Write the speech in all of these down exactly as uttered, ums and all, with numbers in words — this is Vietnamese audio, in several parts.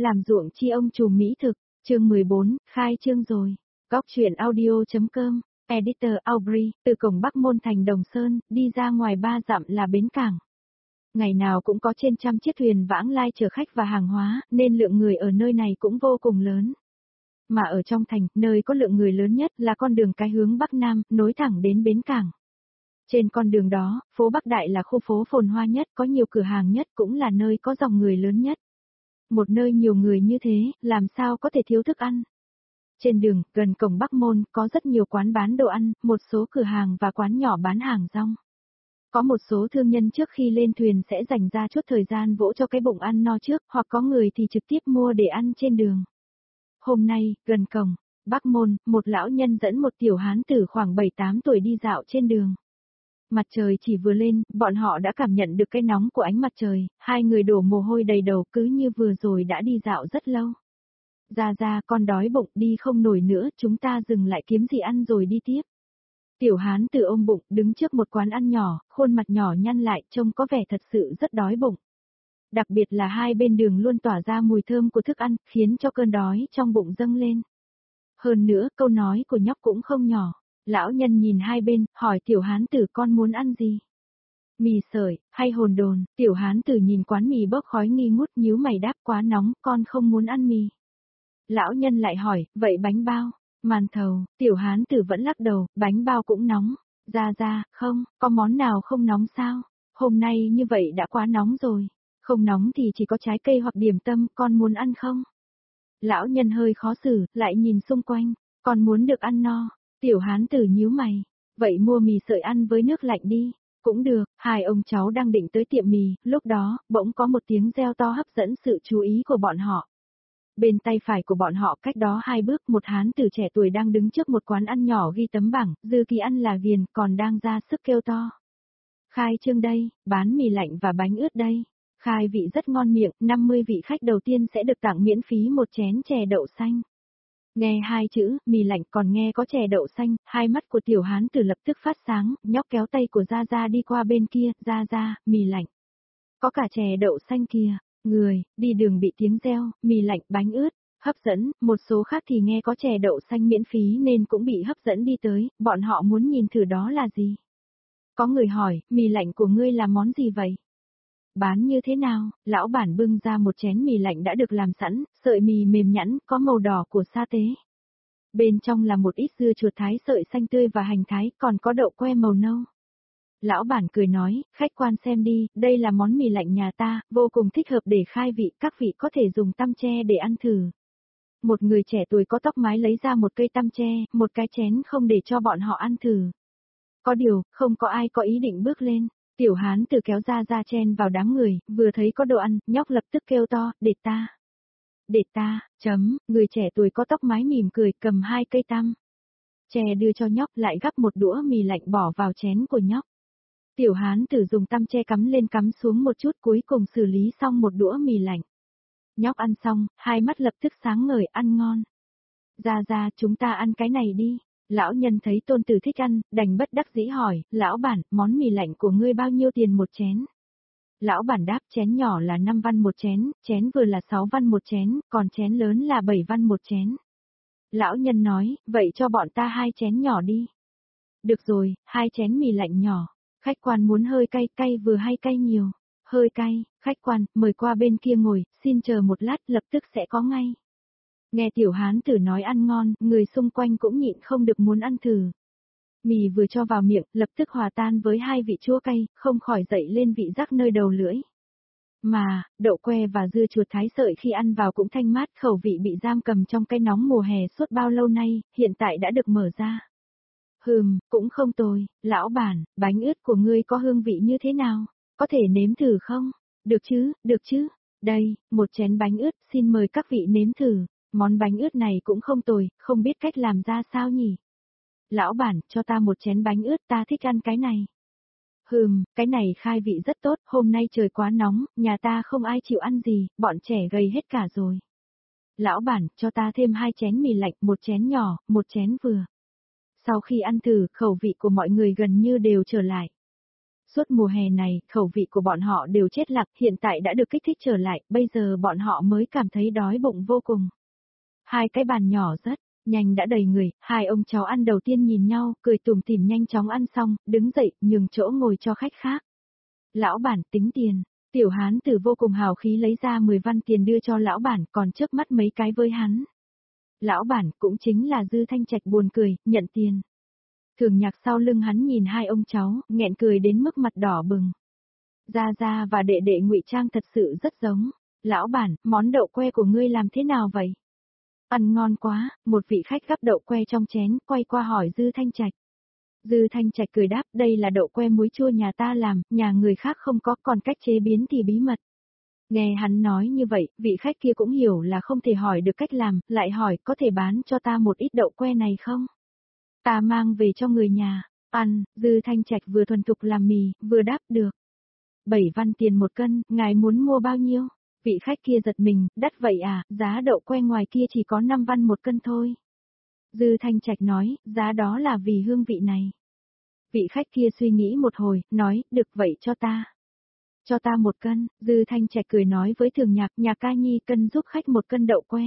Làm ruộng chi ông trùm mỹ thực, chương mười bốn, khai trương rồi. Góc truyện audio.com, Editor Aubrey, từ cổng Bắc Môn thành Đồng Sơn, đi ra ngoài ba dặm là bến cảng. Ngày nào cũng có trên trăm chiếc thuyền vãng lai chở khách và hàng hóa, nên lượng người ở nơi này cũng vô cùng lớn. Mà ở trong thành, nơi có lượng người lớn nhất là con đường cái hướng Bắc Nam, nối thẳng đến bến cảng. Trên con đường đó, phố Bắc Đại là khu phố phồn hoa nhất, có nhiều cửa hàng nhất, cũng là nơi có dòng người lớn nhất. Một nơi nhiều người như thế, làm sao có thể thiếu thức ăn. Trên đường, gần cổng Bắc Môn, có rất nhiều quán bán đồ ăn, một số cửa hàng và quán nhỏ bán hàng rong. Có một số thương nhân trước khi lên thuyền sẽ dành ra chút thời gian vỗ cho cái bụng ăn no trước, hoặc có người thì trực tiếp mua để ăn trên đường. Hôm nay, gần cổng Bắc Môn, một lão nhân dẫn một tiểu hán tử khoảng bảy tám tuổi đi dạo trên đường. Mặt trời chỉ vừa lên, bọn họ đã cảm nhận được cái nóng của ánh mặt trời, hai người đổ mồ hôi đầy đầu cứ như vừa rồi đã đi dạo rất lâu. Ra ra, con đói bụng, đi không nổi nữa, chúng ta dừng lại kiếm gì ăn rồi đi tiếp. Tiểu hán tử ôm bụng, đứng trước một quán ăn nhỏ, khuôn mặt nhỏ nhăn lại, trông có vẻ thật sự rất đói bụng. Đặc biệt là hai bên đường luôn tỏa ra mùi thơm của thức ăn, khiến cho cơn đói trong bụng dâng lên. Hơn nữa, câu nói của nhóc cũng không nhỏ. Lão nhân nhìn hai bên, hỏi tiểu hán tử con muốn ăn gì? Mì sợi, hay hồn đồn? Tiểu hán tử nhìn quán mì bốc khói nghi ngút nhíu mày đáp quá nóng, con không muốn ăn mì. Lão nhân lại hỏi, vậy bánh bao? Màn thầu, tiểu hán tử vẫn lắc đầu, bánh bao cũng nóng. Ra ra, không, có món nào không nóng sao? Hôm nay như vậy đã quá nóng rồi. Không nóng thì chỉ có trái cây hoặc điểm tâm, con muốn ăn không? Lão nhân hơi khó xử, lại nhìn xung quanh, con muốn được ăn no. Tiểu hán tử nhíu mày, vậy mua mì sợi ăn với nước lạnh đi. Cũng được, hai ông cháu đang định tới tiệm mì, lúc đó, bỗng có một tiếng reo to hấp dẫn sự chú ý của bọn họ. Bên tay phải của bọn họ cách đó hai bước, một hán tử trẻ tuổi đang đứng trước một quán ăn nhỏ ghi tấm bảng, dư kỳ ăn là ghiền, còn đang ra sức kêu to. Khai trương đây, bán mì lạnh và bánh ướt đây. Khai vị rất ngon miệng, năm mươi vị khách đầu tiên sẽ được tặng miễn phí một chén chè đậu xanh. Nghe hai chữ, mì lạnh còn nghe có chè đậu xanh, hai mắt của tiểu hán tử lập tức phát sáng, nhóc kéo tay của Gia Gia đi qua bên kia, Gia Gia, mì lạnh. Có cả chè đậu xanh kìa, người, đi đường bị tiếng reo, mì lạnh, bánh ướt, hấp dẫn, một số khác thì nghe có chè đậu xanh miễn phí nên cũng bị hấp dẫn đi tới, bọn họ muốn nhìn thử đó là gì. Có người hỏi, mì lạnh của ngươi là món gì vậy? Bán như thế nào? Lão bản bưng ra một chén mì lạnh đã được làm sẵn, sợi mì mềm nhẵn, có màu đỏ của sa tế. Bên trong là một ít dưa chuột thái sợi xanh tươi và hành thái, còn có đậu que màu nâu. Lão bản cười nói, khách quan xem đi, đây là món mì lạnh nhà ta, vô cùng thích hợp để khai vị, các vị có thể dùng tăm tre để ăn thử. Một người trẻ tuổi có tóc mái lấy ra một cây tăm tre, một cái chén không để cho bọn họ ăn thử. Có điều, không có ai có ý định bước lên. Tiểu hán tử kéo ra ra chen vào đám người, vừa thấy có đồ ăn, nhóc lập tức kêu to, để ta. Để ta, chấm, người trẻ tuổi có tóc mái mỉm cười, cầm hai cây tăm. Chè đưa cho nhóc lại gắp một đũa mì lạnh bỏ vào chén của nhóc. Tiểu hán tử dùng tăm che cắm lên cắm xuống một chút cuối cùng xử lý xong một đũa mì lạnh. Nhóc ăn xong, hai mắt lập tức sáng ngời ăn ngon. Ra ra chúng ta ăn cái này đi. Lão nhân thấy tôn tử thích ăn, đành bất đắc dĩ hỏi, lão bản, món mì lạnh của ngươi bao nhiêu tiền một chén? Lão bản đáp chén nhỏ là năm văn một chén, chén vừa là sáu văn một chén, còn chén lớn là bảy văn một chén. Lão nhân nói, vậy cho bọn ta hai chén nhỏ đi. Được rồi, hai chén mì lạnh nhỏ. Khách quan muốn hơi cay, cay vừa hay cay nhiều. Hơi cay, khách quan, mời qua bên kia ngồi, xin chờ một lát, lập tức sẽ có ngay. Nghe tiểu hán tử nói ăn ngon, người xung quanh cũng nhịn không được muốn ăn thử. Mì vừa cho vào miệng, lập tức hòa tan với hai vị chua cay, không khỏi dậy lên vị rắc nơi đầu lưỡi. Mà, đậu que và dưa chuột thái sợi khi ăn vào cũng thanh mát, khẩu vị bị giam cầm trong cái nóng mùa hè suốt bao lâu nay, hiện tại đã được mở ra. Hừm, cũng không tồi, lão bản, bánh ướt của ngươi có hương vị như thế nào? Có thể nếm thử không? Được chứ, được chứ. Đây, một chén bánh ướt, xin mời các vị nếm thử. Món bánh ướt này cũng không tồi, không biết cách làm ra sao nhỉ? Lão bản, cho ta một chén bánh ướt, ta thích ăn cái này. Hừm, cái này khai vị rất tốt, hôm nay trời quá nóng, nhà ta không ai chịu ăn gì, bọn trẻ gầy hết cả rồi. Lão bản, cho ta thêm hai chén mì lạnh, một chén nhỏ, một chén vừa. Sau khi ăn thử, khẩu vị của mọi người gần như đều trở lại. Suốt mùa hè này, khẩu vị của bọn họ đều chết lặng, hiện tại đã được kích thích trở lại, bây giờ bọn họ mới cảm thấy đói bụng vô cùng. Hai cái bàn nhỏ rất nhanh đã đầy người, hai ông cháu ăn đầu tiên nhìn nhau, cười tủm tỉm nhanh chóng ăn xong, đứng dậy, nhường chỗ ngồi cho khách khác. Lão bản tính tiền, tiểu hán tử vô cùng hào khí lấy ra mười văn tiền đưa cho lão bản, còn trước mắt mấy cái với hắn. Lão bản cũng chính là Dư Thanh Trạch buồn cười, nhận tiền. Thường Nhạc sau lưng hắn nhìn hai ông cháu, nghẹn cười đến mức mặt đỏ bừng. Gia Gia và đệ đệ ngụy trang thật sự rất giống. Lão bản, món đậu que của ngươi làm thế nào vậy? Ăn ngon quá, một vị khách gắp đậu que trong chén, quay qua hỏi Dư Thanh Trạch. Dư Thanh Trạch cười đáp, đây là đậu que muối chua nhà ta làm, nhà người khác không có, còn cách chế biến thì bí mật. Nghe hắn nói như vậy, vị khách kia cũng hiểu là không thể hỏi được cách làm, lại hỏi, có thể bán cho ta một ít đậu que này không? Ta mang về cho người nhà, ăn. Dư Thanh Trạch vừa thuần thục làm mì, vừa đáp được. Bảy văn tiền một cân, ngài muốn mua bao nhiêu? Vị khách kia giật mình, đắt vậy à, giá đậu que ngoài kia chỉ có năm văn một cân thôi. Dư Thanh Trạch nói, giá đó là vì hương vị này. Vị khách kia suy nghĩ một hồi, nói, được vậy cho ta. Cho ta một cân, Dư Thanh Trạch cười nói với Thường Nhạc, nhà ca nhi cân giúp khách một cân đậu que.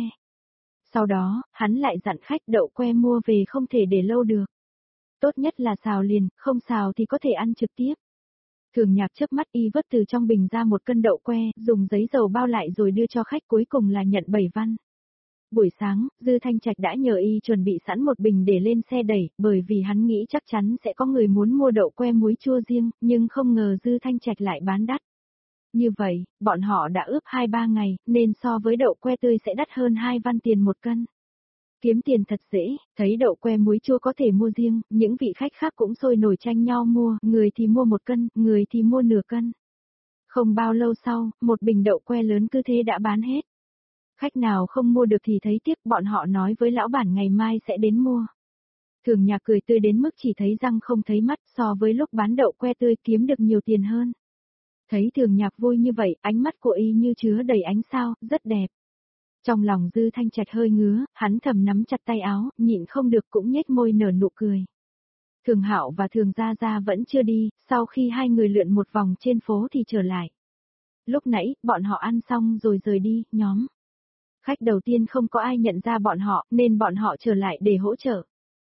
Sau đó, hắn lại dặn khách đậu que mua về không thể để lâu được. Tốt nhất là xào liền, không xào thì có thể ăn trực tiếp. Thường Nhạc chớp mắt y vớt từ trong bình ra một cân đậu que, dùng giấy dầu bao lại rồi đưa cho khách, cuối cùng là nhận bảy văn. Buổi sáng, Dư Thanh Trạch đã nhờ y chuẩn bị sẵn một bình để lên xe đẩy, bởi vì hắn nghĩ chắc chắn sẽ có người muốn mua đậu que muối chua riêng, nhưng không ngờ Dư Thanh Trạch lại bán đắt. Như vậy, bọn họ đã ướp hai ba ngày, nên so với đậu que tươi sẽ đắt hơn hai văn tiền một cân. Kiếm tiền thật dễ, thấy đậu que muối chua có thể mua riêng, những vị khách khác cũng sôi nổi tranh nhau mua, người thì mua một cân, người thì mua nửa cân. Không bao lâu sau, một bình đậu que lớn cứ thế đã bán hết. Khách nào không mua được thì thấy tiếc, bọn họ nói với lão bản ngày mai sẽ đến mua. Thường Nhạc cười tươi đến mức chỉ thấy răng không thấy mắt, so với lúc bán đậu que tươi kiếm được nhiều tiền hơn. Thấy Thường Nhạc vui như vậy, ánh mắt của y như chứa đầy ánh sao, rất đẹp. Trong lòng Dư Thanh Trạch hơi ngứa, hắn thầm nắm chặt tay áo, nhịn không được cũng nhếch môi nở nụ cười. Thường Hạo và Thường Gia Gia vẫn chưa đi, sau khi hai người lượn một vòng trên phố thì trở lại. Lúc nãy, bọn họ ăn xong rồi rời đi, nhóm. Khách đầu tiên không có ai nhận ra bọn họ, nên bọn họ trở lại để hỗ trợ.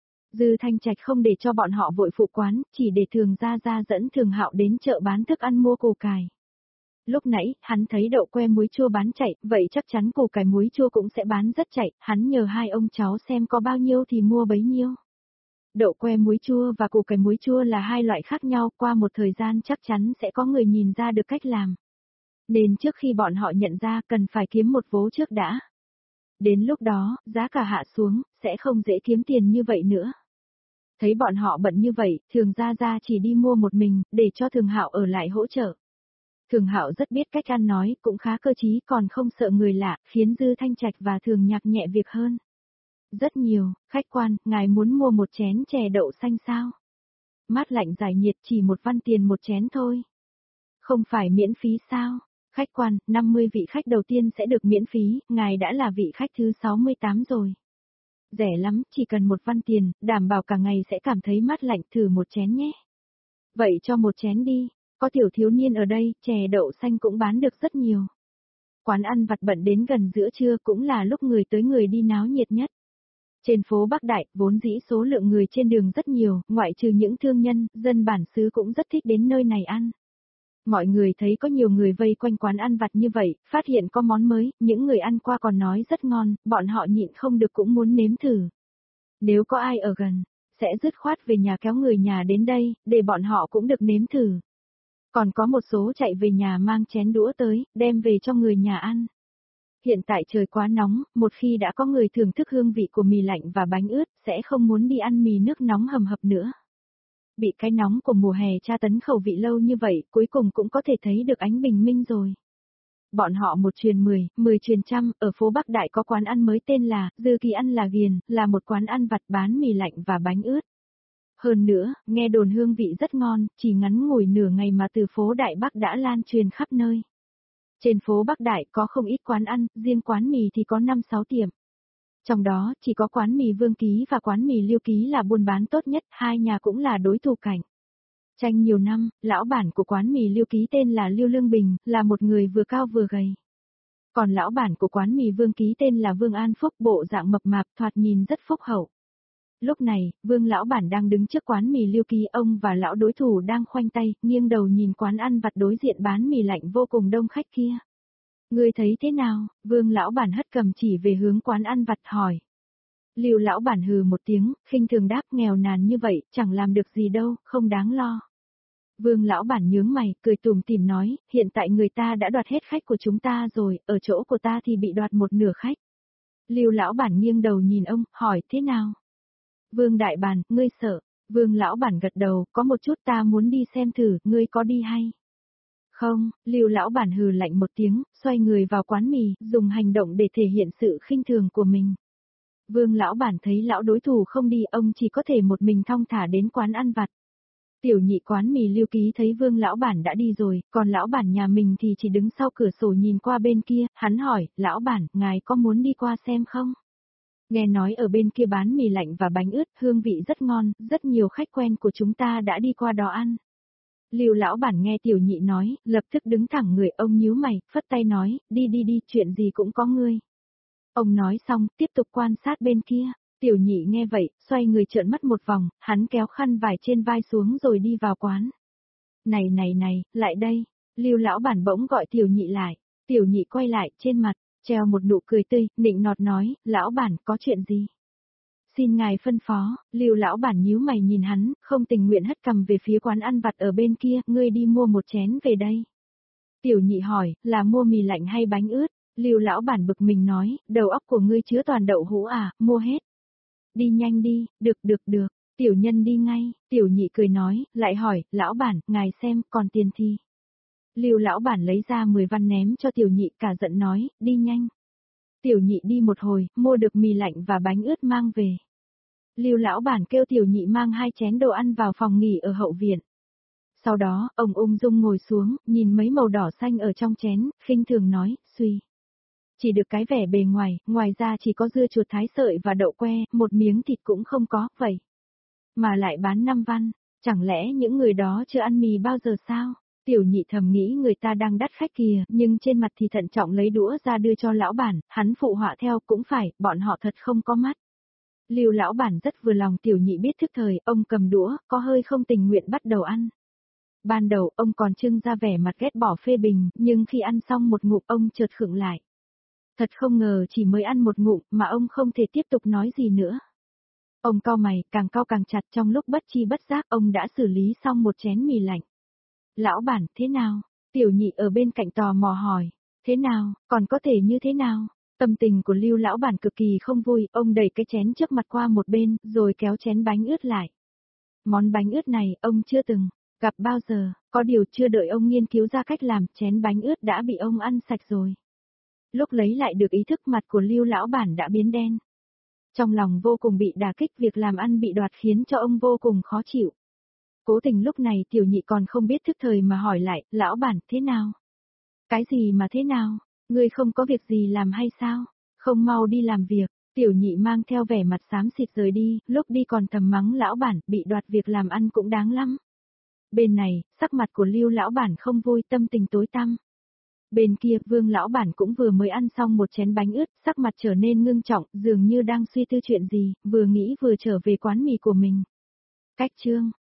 Dư Thanh Trạch không để cho bọn họ vội phụ quán, chỉ để Thường Gia Gia dẫn Thường Hạo đến chợ bán thức ăn mua củ cải. Lúc nãy, hắn thấy đậu que muối chua bán chạy, vậy chắc chắn củ cải muối chua cũng sẽ bán rất chạy, hắn nhờ hai ông cháu xem có bao nhiêu thì mua bấy nhiêu. Đậu que muối chua và củ cải muối chua là hai loại khác nhau, qua một thời gian chắc chắn sẽ có người nhìn ra được cách làm. Nên trước khi bọn họ nhận ra cần phải kiếm một vố trước đã. Đến lúc đó, giá cả hạ xuống, sẽ không dễ kiếm tiền như vậy nữa. Thấy bọn họ bận như vậy, Thường Gia Gia chỉ đi mua một mình, để cho Thường Hạo ở lại hỗ trợ. Thường Hạo rất biết cách ăn nói, cũng khá cơ trí, còn không sợ người lạ, khiến Dư Thanh Trạch và Thường Nhạc nhẹ việc hơn. Rất nhiều, khách quan, ngài muốn mua một chén chè đậu xanh sao? Mát lạnh giải nhiệt chỉ một văn tiền một chén thôi. Không phải miễn phí sao? Khách quan, năm mươi vị khách đầu tiên sẽ được miễn phí, ngài đã là vị khách thứ sáu mươi tám rồi. Rẻ lắm, chỉ cần một văn tiền, đảm bảo cả ngày sẽ cảm thấy mát lạnh, thử một chén nhé. Vậy cho một chén đi, có tiểu thiếu niên ở đây, chè đậu xanh cũng bán được rất nhiều. Quán ăn vặt bận đến gần giữa trưa cũng là lúc người tới người đi náo nhiệt nhất. Trên phố Bắc Đại, vốn dĩ số lượng người trên đường rất nhiều, ngoại trừ những thương nhân, dân bản xứ cũng rất thích đến nơi này ăn. Mọi người thấy có nhiều người vây quanh quán ăn vặt như vậy, phát hiện có món mới, những người ăn qua còn nói rất ngon, bọn họ nhịn không được cũng muốn nếm thử. Nếu có ai ở gần, sẽ dứt khoát về nhà kéo người nhà đến đây, để bọn họ cũng được nếm thử. Còn có một số chạy về nhà mang chén đũa tới, đem về cho người nhà ăn. Hiện tại trời quá nóng, một khi đã có người thưởng thức hương vị của mì lạnh và bánh ướt, sẽ không muốn đi ăn mì nước nóng hầm hập nữa. Bị cái nóng của mùa hè tra tấn khẩu vị lâu như vậy, cuối cùng cũng có thể thấy được ánh bình minh rồi. Bọn họ một truyền mười, mười truyền trăm, ở phố Bắc Đại có quán ăn mới tên là Dư Kỳ Ăn Là Ghiền, là một quán ăn vặt bán mì lạnh và bánh ướt. Hơn nữa, nghe đồn hương vị rất ngon, chỉ ngắn ngủi nửa ngày mà từ phố Đại Bắc đã lan truyền khắp nơi. Trên phố Bắc Đại có không ít quán ăn, riêng quán mì thì có năm sáu tiệm. Trong đó, chỉ có quán mì Vương Ký và quán mì Liêu Ký là buôn bán tốt nhất, hai nhà cũng là đối thủ cạnh. Tranh nhiều năm, lão bản của quán mì Lưu Ký tên là Lưu Lương Bình, là một người vừa cao vừa gầy. Còn lão bản của quán mì Vương Ký tên là Vương An Phúc, bộ dạng mập mạp, thoạt nhìn rất phúc hậu. Lúc này, Vương lão bản đang đứng trước quán mì Lưu Ký, ông và lão đối thủ đang khoanh tay, nghiêng đầu nhìn quán ăn vặt đối diện bán mì lạnh vô cùng đông khách kia. Ngươi thấy thế nào? Vương lão bản hất cầm chỉ về hướng quán ăn vặt hỏi. Lưu lão bản hừ một tiếng, khinh thường đáp, nghèo nàn như vậy, chẳng làm được gì đâu, không đáng lo. Vương lão bản nhướng mày, cười tủm tỉm nói, hiện tại người ta đã đoạt hết khách của chúng ta rồi, ở chỗ của ta thì bị đoạt một nửa khách. Lưu lão bản nghiêng đầu nhìn ông, hỏi, thế nào? Vương đại bản, ngươi sợ? Vương lão bản gật đầu, có một chút, ta muốn đi xem thử, ngươi có đi hay? Không, Lưu lão bản hừ lạnh một tiếng, xoay người vào quán mì, dùng hành động để thể hiện sự khinh thường của mình. Vương lão bản thấy lão đối thủ không đi, ông chỉ có thể một mình thong thả đến quán ăn vặt. Tiểu nhị quán mì Lưu Ký thấy Vương lão bản đã đi rồi, còn lão bản nhà mình thì chỉ đứng sau cửa sổ nhìn qua bên kia, hắn hỏi, lão bản, ngài có muốn đi qua xem không? Nghe nói ở bên kia bán mì lạnh và bánh ướt, hương vị rất ngon, rất nhiều khách quen của chúng ta đã đi qua đó ăn. Lưu lão bản nghe tiểu nhị nói, lập tức đứng thẳng người, ông nhíu mày, phất tay nói, đi đi đi, chuyện gì cũng có ngươi. Ông nói xong, tiếp tục quan sát bên kia. Tiểu nhị nghe vậy, xoay người trợn mắt một vòng, hắn kéo khăn vải trên vai xuống rồi đi vào quán. Này này này, lại đây. Lưu lão bản bỗng gọi tiểu nhị lại. Tiểu nhị quay lại, trên mặt, treo một nụ cười tươi, nịnh nọt nói, lão bản, có chuyện gì? Xin ngài phân phó. Lưu lão bản nhíu mày nhìn hắn, không tình nguyện hất cầm về phía quán ăn vặt ở bên kia, ngươi đi mua một chén về đây. Tiểu nhị hỏi, là mua mì lạnh hay bánh ướt? Lưu lão bản bực mình nói, đầu óc của ngươi chứa toàn đậu hũ à, mua hết. Đi nhanh đi, được được được, tiểu nhân đi ngay, tiểu nhị cười nói, lại hỏi, lão bản, ngài xem, còn tiền thì. Lưu lão bản lấy ra mười văn ném cho tiểu nhị, cả giận nói, đi nhanh. Tiểu nhị đi một hồi, mua được mì lạnh và bánh ướt mang về. Lưu lão bản kêu tiểu nhị mang hai chén đồ ăn vào phòng nghỉ ở hậu viện. Sau đó, ông ung dung ngồi xuống, nhìn mấy màu đỏ xanh ở trong chén, khinh thường nói, suy. Chỉ được cái vẻ bề ngoài, ngoài ra chỉ có dưa chuột thái sợi và đậu que, một miếng thịt cũng không có, vậy. Mà lại bán năm văn, chẳng lẽ những người đó chưa ăn mì bao giờ sao? Tiểu nhị thầm nghĩ người ta đang đắt khách kìa, nhưng trên mặt thì thận trọng lấy đũa ra đưa cho lão bản, hắn phụ họa theo cũng phải, bọn họ thật không có mắt. Lưu lão bản rất vừa lòng tiểu nhị biết thức thời, ông cầm đũa, có hơi không tình nguyện bắt đầu ăn. Ban đầu, ông còn trưng ra vẻ mặt ghét bỏ phê bình, nhưng khi ăn xong một ngụm ông chợt khựng lại. Thật không ngờ chỉ mới ăn một ngụm mà ông không thể tiếp tục nói gì nữa. Ông cau mày, càng cau càng chặt, trong lúc bất chi bất giác ông đã xử lý xong một chén mì lạnh. Lão bản, thế nào? Tiểu nhị ở bên cạnh tò mò hỏi. Thế nào, còn có thể như thế nào? Tâm tình của Lưu lão bản cực kỳ không vui, ông đẩy cái chén trước mặt qua một bên, rồi kéo chén bánh ướt lại. Món bánh ướt này, ông chưa từng gặp bao giờ, có điều chưa đợi ông nghiên cứu ra cách làm, chén bánh ướt đã bị ông ăn sạch rồi. Lúc lấy lại được ý thức, mặt của Lưu lão bản đã biến đen. Trong lòng vô cùng bị đả kích, việc làm ăn bị đoạt khiến cho ông vô cùng khó chịu. Cố tình lúc này tiểu nhị còn không biết thức thời mà hỏi lại, lão bản, thế nào? Cái gì mà thế nào? Ngươi không có việc gì làm hay sao? Không mau đi làm việc. Tiểu nhị mang theo vẻ mặt xám xịt rời đi, lúc đi còn thầm mắng lão bản, bị đoạt việc làm ăn cũng đáng lắm. Bên này, sắc mặt của Lưu lão bản không vui, tâm tình tối tăm. Bên kia, Vương lão bản cũng vừa mới ăn xong một chén bánh ướt, sắc mặt trở nên ngưng trọng, dường như đang suy tư chuyện gì, vừa nghĩ vừa trở về quán mì của mình. Cách chương